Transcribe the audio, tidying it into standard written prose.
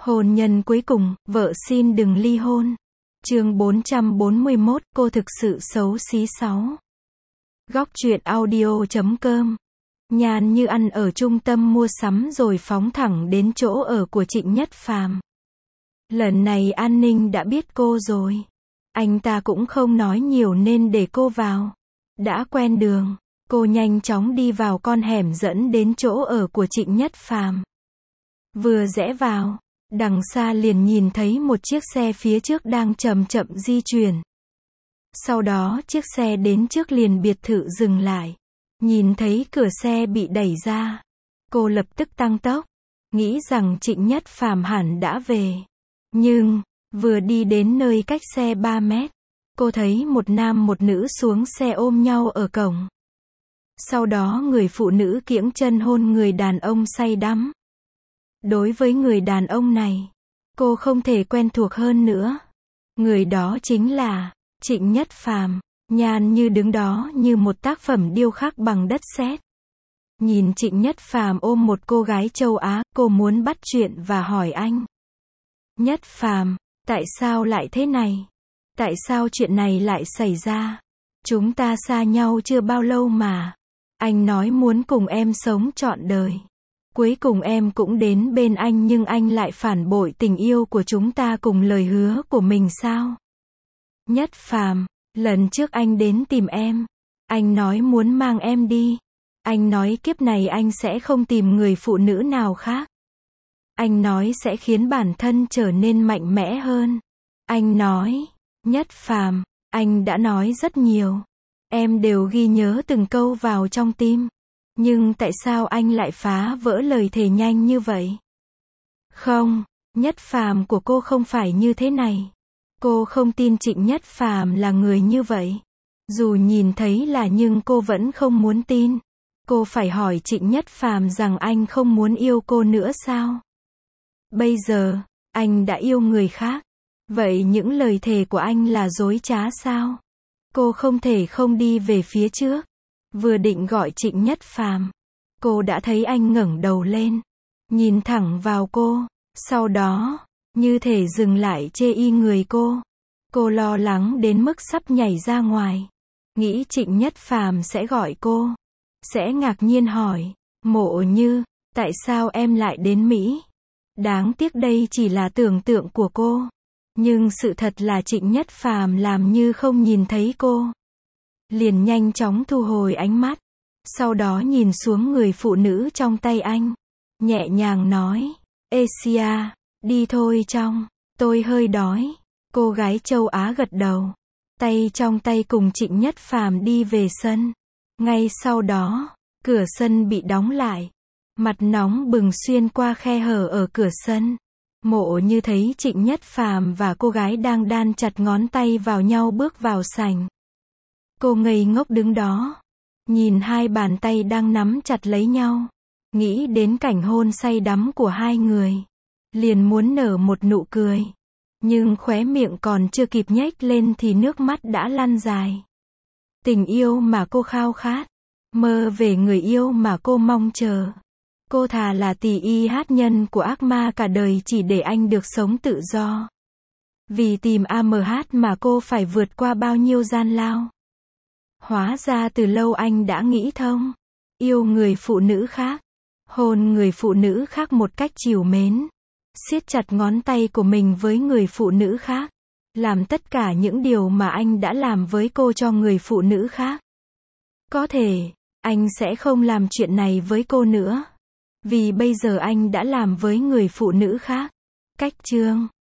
Hôn nhân cuối cùng, vợ xin đừng ly hôn. Chương 441, cô thực sự xấu xí 6. Góc truyện audio.com. Nhàn như ăn ở trung tâm mua sắm rồi phóng thẳng đến chỗ ở của Trịnh Nhất Phàm. Lần này An Ninh đã biết cô rồi. Anh ta cũng không nói nhiều nên để cô vào. Đã quen đường, cô nhanh chóng đi vào con hẻm dẫn đến chỗ ở của Trịnh Nhất Phàm. Vừa rẽ vào, đằng xa liền nhìn thấy một chiếc xe phía trước đang chậm chậm di chuyển. Sau đó chiếc xe đến trước liền biệt thự dừng lại. Nhìn thấy cửa xe bị đẩy ra, cô lập tức tăng tốc, nghĩ rằng Trịnh Nhất Phàm hẳn đã về. Nhưng, vừa đi đến nơi cách xe 3 mét, cô thấy một nam một nữ xuống xe ôm nhau ở cổng. Sau đó người phụ nữ kiễng chân hôn người đàn ông say đắm. Đối với người đàn ông này, cô không thể quen thuộc hơn nữa. Người đó chính là Trịnh Nhất Phàm. Nhàn như đứng đó như một tác phẩm điêu khắc bằng đất sét. Nhìn Trịnh Nhất Phàm ôm một cô gái châu Á, cô muốn bắt chuyện và hỏi anh. Nhất Phàm, tại sao lại thế này? Tại sao chuyện này lại xảy ra? Chúng ta xa nhau chưa bao lâu mà. Anh nói muốn cùng em sống trọn đời. Cuối cùng em cũng đến bên anh nhưng anh lại phản bội tình yêu của chúng ta cùng lời hứa của mình sao? Nhất Phàm, lần trước anh đến tìm em, anh nói muốn mang em đi. Anh nói kiếp này anh sẽ không tìm người phụ nữ nào khác. Anh nói sẽ khiến bản thân trở nên mạnh mẽ hơn. Anh nói, Nhất Phàm, anh đã nói rất nhiều. Em đều ghi nhớ từng câu vào trong tim. Nhưng tại sao anh lại phá vỡ lời thề nhanh như vậy? Không, Nhất Phàm của cô không phải như thế này. Cô không tin Trịnh Nhất Phàm là người như vậy. Dù nhìn thấy là nhưng cô vẫn không muốn tin. Cô phải hỏi Trịnh Nhất Phàm rằng anh không muốn yêu cô nữa sao? Bây giờ, anh đã yêu người khác. Vậy những lời thề của anh là dối trá sao? Cô không thể không đi về phía trước. Vừa định gọi Trịnh Nhất Phàm, cô đã thấy anh ngẩng đầu lên, nhìn thẳng vào cô, sau đó, như thể dừng lại chê y người cô. Cô lo lắng đến mức sắp nhảy ra ngoài, nghĩ Trịnh Nhất Phàm sẽ gọi cô, sẽ ngạc nhiên hỏi, Mộ Như, tại sao em lại đến Mỹ? Đáng tiếc đây chỉ là tưởng tượng của cô, nhưng sự thật là Trịnh Nhất Phàm làm như không nhìn thấy cô. Liền nhanh chóng thu hồi ánh mắt, sau đó nhìn xuống người phụ nữ trong tay anh, nhẹ nhàng nói, Asia, đi thôi trong, tôi hơi đói. Cô gái châu Á gật đầu, tay trong tay cùng Trịnh Nhất Phàm đi về sân. Ngay sau đó, cửa sân bị đóng lại, mặt nóng bừng xuyên qua khe hở ở cửa sân. Mộ Như thấy Trịnh Nhất Phàm và cô gái đang đan chặt ngón tay vào nhau bước vào sảnh. Cô ngây ngốc đứng đó, nhìn hai bàn tay đang nắm chặt lấy nhau, nghĩ đến cảnh hôn say đắm của hai người, liền muốn nở một nụ cười, nhưng khóe miệng còn chưa kịp nhếch lên thì nước mắt đã lăn dài. Tình yêu mà cô khao khát, mơ về người yêu mà cô mong chờ. Cô thà là tỳ y hát nhân của ác ma cả đời chỉ để anh được sống tự do. Vì tìm AMH mà cô phải vượt qua bao nhiêu gian lao. Hóa ra từ lâu anh đã nghĩ thông, yêu người phụ nữ khác, hôn người phụ nữ khác một cách trìu mến, siết chặt ngón tay của mình với người phụ nữ khác, làm tất cả những điều mà anh đã làm với cô cho người phụ nữ khác. Có thể, anh sẽ không làm chuyện này với cô nữa, vì bây giờ anh đã làm với người phụ nữ khác. Cách chương